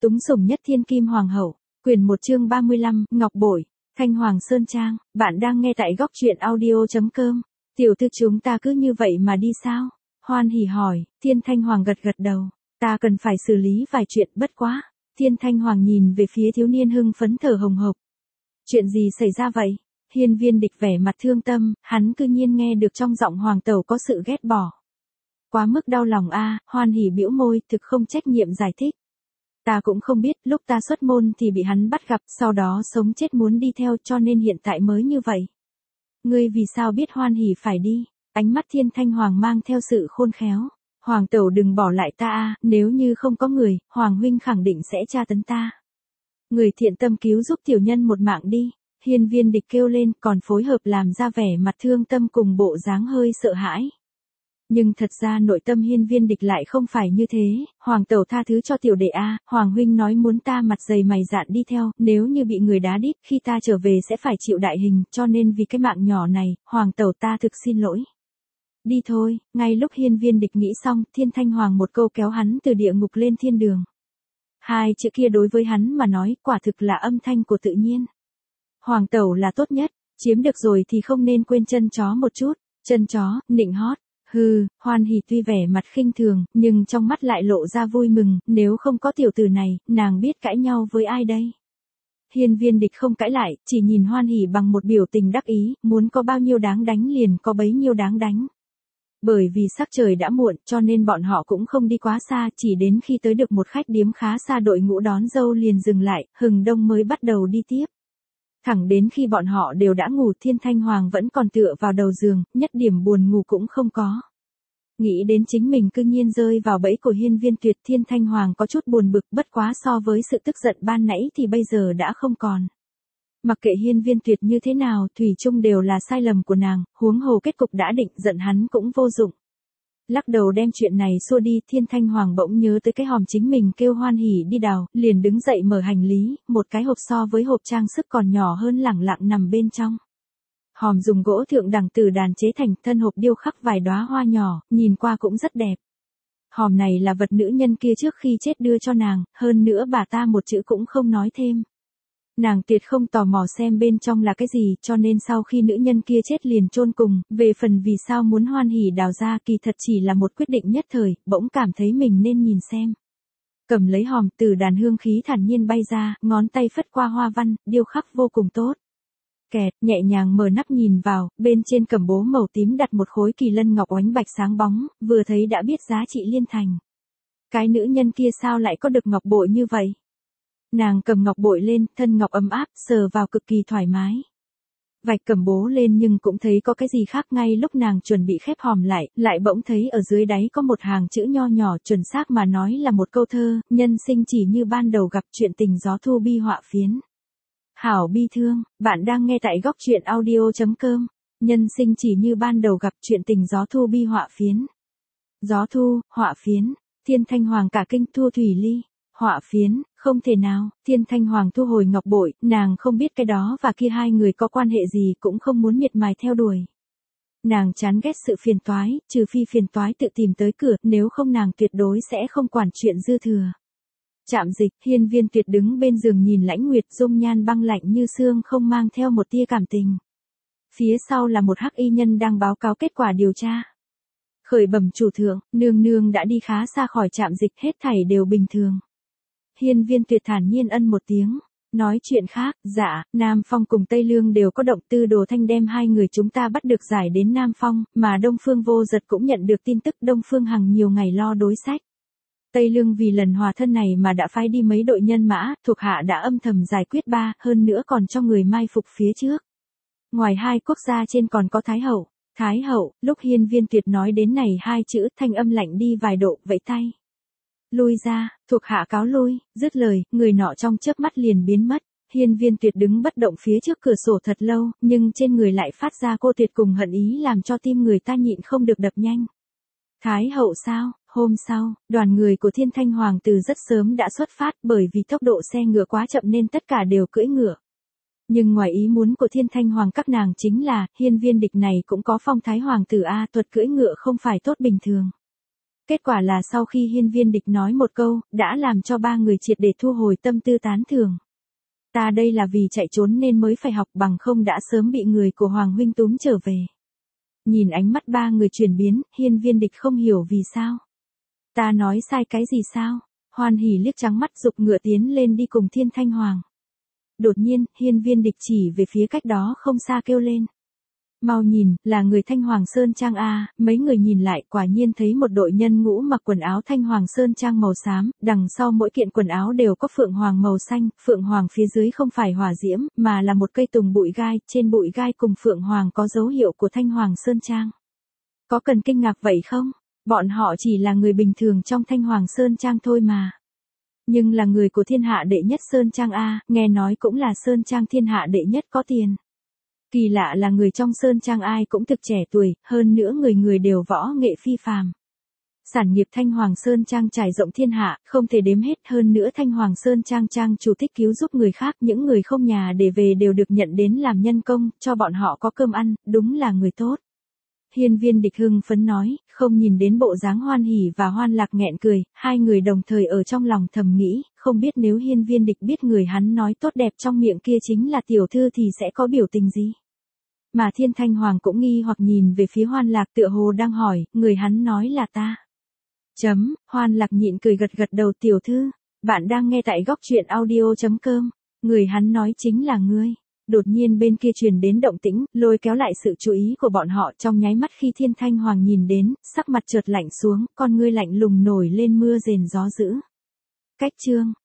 Túng sủng nhất thiên kim hoàng hậu, quyển 1 chương 35, Ngọc Bội, Thanh Hoàng Sơn Trang, bạn đang nghe tại góc truyện audio.com. Tiểu thư chúng ta cứ như vậy mà đi sao? Hoan hỉ hỏi, Thiên Thanh Hoàng gật gật đầu, ta cần phải xử lý vài chuyện bất quá. Thiên Thanh Hoàng nhìn về phía thiếu niên hưng phấn thở hồng hộc. Chuyện gì xảy ra vậy? Hiên Viên Địch vẻ mặt thương tâm, hắn cư nhiên nghe được trong giọng hoàng tẩu có sự ghét bỏ. Quá mức đau lòng a. Hoan hỉ bĩu môi, thực không trách nhiệm giải thích. Ta cũng không biết, lúc ta xuất môn thì bị hắn bắt gặp, sau đó sống chết muốn đi theo cho nên hiện tại mới như vậy. Ngươi vì sao biết Hoan hỉ phải đi? Ánh mắt Thiên Thanh Hoàng mang theo sự khôn khéo. Hoàng tẩu đừng bỏ lại ta a, nếu như không có người, Hoàng huynh khẳng định sẽ tra tấn ta. Người thiện tâm cứu giúp tiểu nhân một mạng đi. Hiên Viên Địch kêu lên, còn phối hợp làm ra vẻ mặt thương tâm cùng bộ dáng hơi sợ hãi. Nhưng thật ra nội tâm Hiên Viên Địch lại không phải như thế, hoàng tẩu tha thứ cho tiểu đệ a, hoàng huynh nói muốn ta mặt dày mày dạn đi theo, nếu như bị người đá đít khi ta trở về sẽ phải chịu đại hình, cho nên vì cái mạng nhỏ này, hoàng tẩu ta thực xin lỗi. Đi thôi. Ngay lúc Hiên Viên Địch nghĩ xong, Thiên Thanh Hoàng một câu kéo hắn từ địa ngục lên thiên đường. Hai chữ kia đối với hắn mà nói, quả thực là âm thanh của tự nhiên. Hoàng tẩu là tốt nhất, chiếm được rồi thì không nên quên chân chó một chút, chân chó, nịnh hót. Hừ, Hoan hỉ tuy vẻ mặt khinh thường, nhưng trong mắt lại lộ ra vui mừng, nếu không có tiểu tử này, nàng biết cãi nhau với ai đây. Hiên Viên Địch không cãi lại, chỉ nhìn Hoan hỉ bằng một biểu tình đắc ý, muốn có bao nhiêu đáng đánh liền có bấy nhiêu đáng đánh. Bởi vì sắc trời đã muộn, cho nên bọn họ cũng không đi quá xa, chỉ đến khi tới được một khách điếm khá xa đội ngũ đón dâu liền dừng lại, hừng đông mới bắt đầu đi tiếp. Thẳng đến khi bọn họ đều đã ngủ, Thiên Thanh Hoàng vẫn còn tựa vào đầu giường, nhất điểm buồn ngủ cũng không có. Nghĩ đến chính mình cư nhiên rơi vào bẫy của Hiên Viên Tuyệt, Thiên Thanh Hoàng có chút buồn bực, bất quá so với sự tức giận ban nãy thì bây giờ đã không còn. Mặc kệ Hiên Viên Tuyệt như thế nào, thủy chung đều là sai lầm của nàng, huống hồ kết cục đã định, giận hắn cũng vô dụng. Lắc đầu đem chuyện này xua đi, Thiên Thanh Hoàng bỗng nhớ tới cái hòm chính mình kêu Hoan hỉ đi đào, liền đứng dậy mở hành lý, một cái hộp so với hộp trang sức còn nhỏ hơn lẳng lặng nằm bên trong. Hòm dùng gỗ thượng đẳng tử đàn chế thành, thân hộp điêu khắc vài đóa hoa nhỏ, nhìn qua cũng rất đẹp. Hòm này là vật nữ nhân kia trước khi chết đưa cho nàng, hơn nữa bà ta một chữ cũng không nói thêm. Nàng tuyệt không tò mò xem bên trong là cái gì, cho nên sau khi nữ nhân kia chết liền chôn cùng, về phần vì sao muốn Hoan hỉ đào ra kỳ thật chỉ là một quyết định nhất thời, bỗng cảm thấy mình nên nhìn xem. Cầm lấy hòm, từ đàn hương khí thản nhiên bay ra, ngón tay phất qua hoa văn, điêu khắc vô cùng tốt. Kẹt, nhẹ nhàng mở nắp nhìn vào, bên trên cầm bố màu tím đặt một khối kỳ lân ngọc oánh bạch sáng bóng, vừa thấy đã biết giá trị liên thành. Cái nữ nhân kia sao lại có được ngọc bội như vậy? Nàng cầm ngọc bội lên, thân ngọc ấm áp, sờ vào cực kỳ thoải mái. Vạch cầm bố lên nhưng cũng thấy có cái gì khác, ngay lúc nàng chuẩn bị khép hòm lại bỗng thấy ở dưới đáy có một hàng chữ nho nhỏ, chuẩn xác mà nói là một câu thơ, nhân sinh chỉ như ban đầu gặp, chuyện tình gió thu bi họa phiến. Hảo bi thương, bạn đang nghe tại góc truyện audio.com. Nhân sinh chỉ như ban đầu gặp, chuyện tình gió thu bi họa phiến. Gió thu, họa phiến. Thiên Thanh Hoàng cả kinh, Thu Thủy Ly. Họa phiến, không thể nào. Thiên Thanh Hoàng thu hồi ngọc bội, nàng không biết cái đó và kia hai người có quan hệ gì, cũng không muốn miệt mài theo đuổi. Nàng chán ghét sự phiền toái, trừ phi phiền toái tự tìm tới cửa, nếu không nàng tuyệt đối sẽ không quản chuyện dư thừa. Trạm dịch, Hiên Viên Tuyệt đứng bên giường nhìn Lãnh Nguyệt, dung nhan băng lạnh như xương, không mang theo một tia cảm tình. Phía sau là một hắc y nhân đang báo cáo kết quả điều tra. Khởi bẩm chủ thượng, nương nương đã đi khá xa khỏi trạm dịch, hết thảy đều bình thường. Hiên Viên Tuyệt thản nhiên ân một tiếng. Nói chuyện khác, dạ, Nam Phong cùng Tây Lương đều có động, Tư Đồ Thanh đem hai người chúng ta bắt được giải đến Nam Phong, mà Đông Phương Vô Giật cũng nhận được tin tức, Đông Phương Hằng nhiều ngày lo đối sách. Tây Lương vì lần hòa thân này mà đã phái đi mấy đội nhân mã, thuộc hạ đã âm thầm giải quyết hơn nữa còn cho người mai phục phía trước. Ngoài hai quốc gia trên còn có Thái Hậu. Thái Hậu, lúc Hiên Viên Tuyệt nói đến này hai chữ, thanh âm lạnh đi vài độ, vẫy tay. Lui ra, thuộc hạ cáo lui, dứt lời, người nọ trong chớp mắt liền biến mất. Hiên Viên Tuyệt đứng bất động phía trước cửa sổ thật lâu, nhưng trên người lại phát ra cô tuyệt cùng hận ý làm cho tim người ta nhịn không được đập nhanh. Thái Hậu sao? Hôm sau, đoàn người của Thiên Thanh Hoàng từ rất sớm đã xuất phát, bởi vì tốc độ xe ngựa quá chậm nên tất cả đều cưỡi ngựa. Nhưng ngoài ý muốn của Thiên Thanh Hoàng các nàng chính là, Hiên Viên Địch này cũng có phong thái hoàng tử a, thuật cưỡi ngựa không phải tốt bình thường. Kết quả là sau khi Hiên Viên Địch nói một câu, đã làm cho ba người triệt để thu hồi tâm tư tán thưởng. Ta đây là vì chạy trốn nên mới phải học, bằng không đã sớm bị người của Hoàng huynh túm trở về. Nhìn ánh mắt ba người chuyển biến, Hiên Viên Địch không hiểu vì sao. Ta nói sai cái gì sao? Hoan Hỉ liếc trắng mắt giục ngựa tiến lên đi cùng Thiên Thanh Hoàng. Đột nhiên, Hiên Viên Địch chỉ về phía cách đó không xa kêu lên. Mau nhìn, là người Thanh Hoàng Sơn Trang a. Mấy người nhìn lại, quả nhiên thấy một đội nhân ngũ mặc quần áo Thanh Hoàng Sơn Trang màu xám, đằng sau mỗi kiện quần áo đều có phượng hoàng màu xanh, phượng hoàng phía dưới không phải hỏa diễm, mà là một cây tùng bụi gai, trên bụi gai cùng phượng hoàng có dấu hiệu của Thanh Hoàng Sơn Trang. Có cần kinh ngạc vậy không? Bọn họ chỉ là người bình thường trong Thanh Hoàng Sơn Trang thôi mà. Nhưng là người của thiên hạ đệ nhất Sơn Trang a, nghe nói cũng là Sơn Trang thiên hạ đệ nhất có tiền. Kỳ lạ là người trong Sơn Trang ai cũng thực trẻ tuổi, hơn nữa người người đều võ nghệ phi phàm. Sản nghiệp Thanh Hoàng Sơn Trang trải rộng thiên hạ, không thể đếm hết, hơn nữa Thanh Hoàng Sơn Trang trang chủ thích cứu giúp người khác, những người không nhà để về đều được nhận đến làm nhân công, cho bọn họ có cơm ăn, đúng là người tốt. Hiên Viên Địch hưng phấn nói, không nhìn đến bộ dáng Hoan Hỉ và Hoan Lạc nghẹn cười, hai người đồng thời ở trong lòng thầm nghĩ, không biết nếu Hiên Viên Địch biết người hắn nói tốt đẹp trong miệng kia chính là tiểu thư thì sẽ có biểu tình gì. Mà Thiên Thanh Hoàng cũng nghi hoặc nhìn về phía Hoan Lạc tựa hồ đang hỏi, người hắn nói là ta. Hoan Lạc nhịn cười gật gật đầu, tiểu thư, bạn đang nghe tại góc truyện audio.com, người hắn nói chính là ngươi. Đột nhiên bên kia truyền đến động tĩnh, lôi kéo lại sự chú ý của bọn họ, trong nháy mắt khi Thiên Thanh Hoàng nhìn đến, sắc mặt chợt lạnh xuống, con ngươi lạnh lùng nổi lên mưa rền gió dữ. Cách chương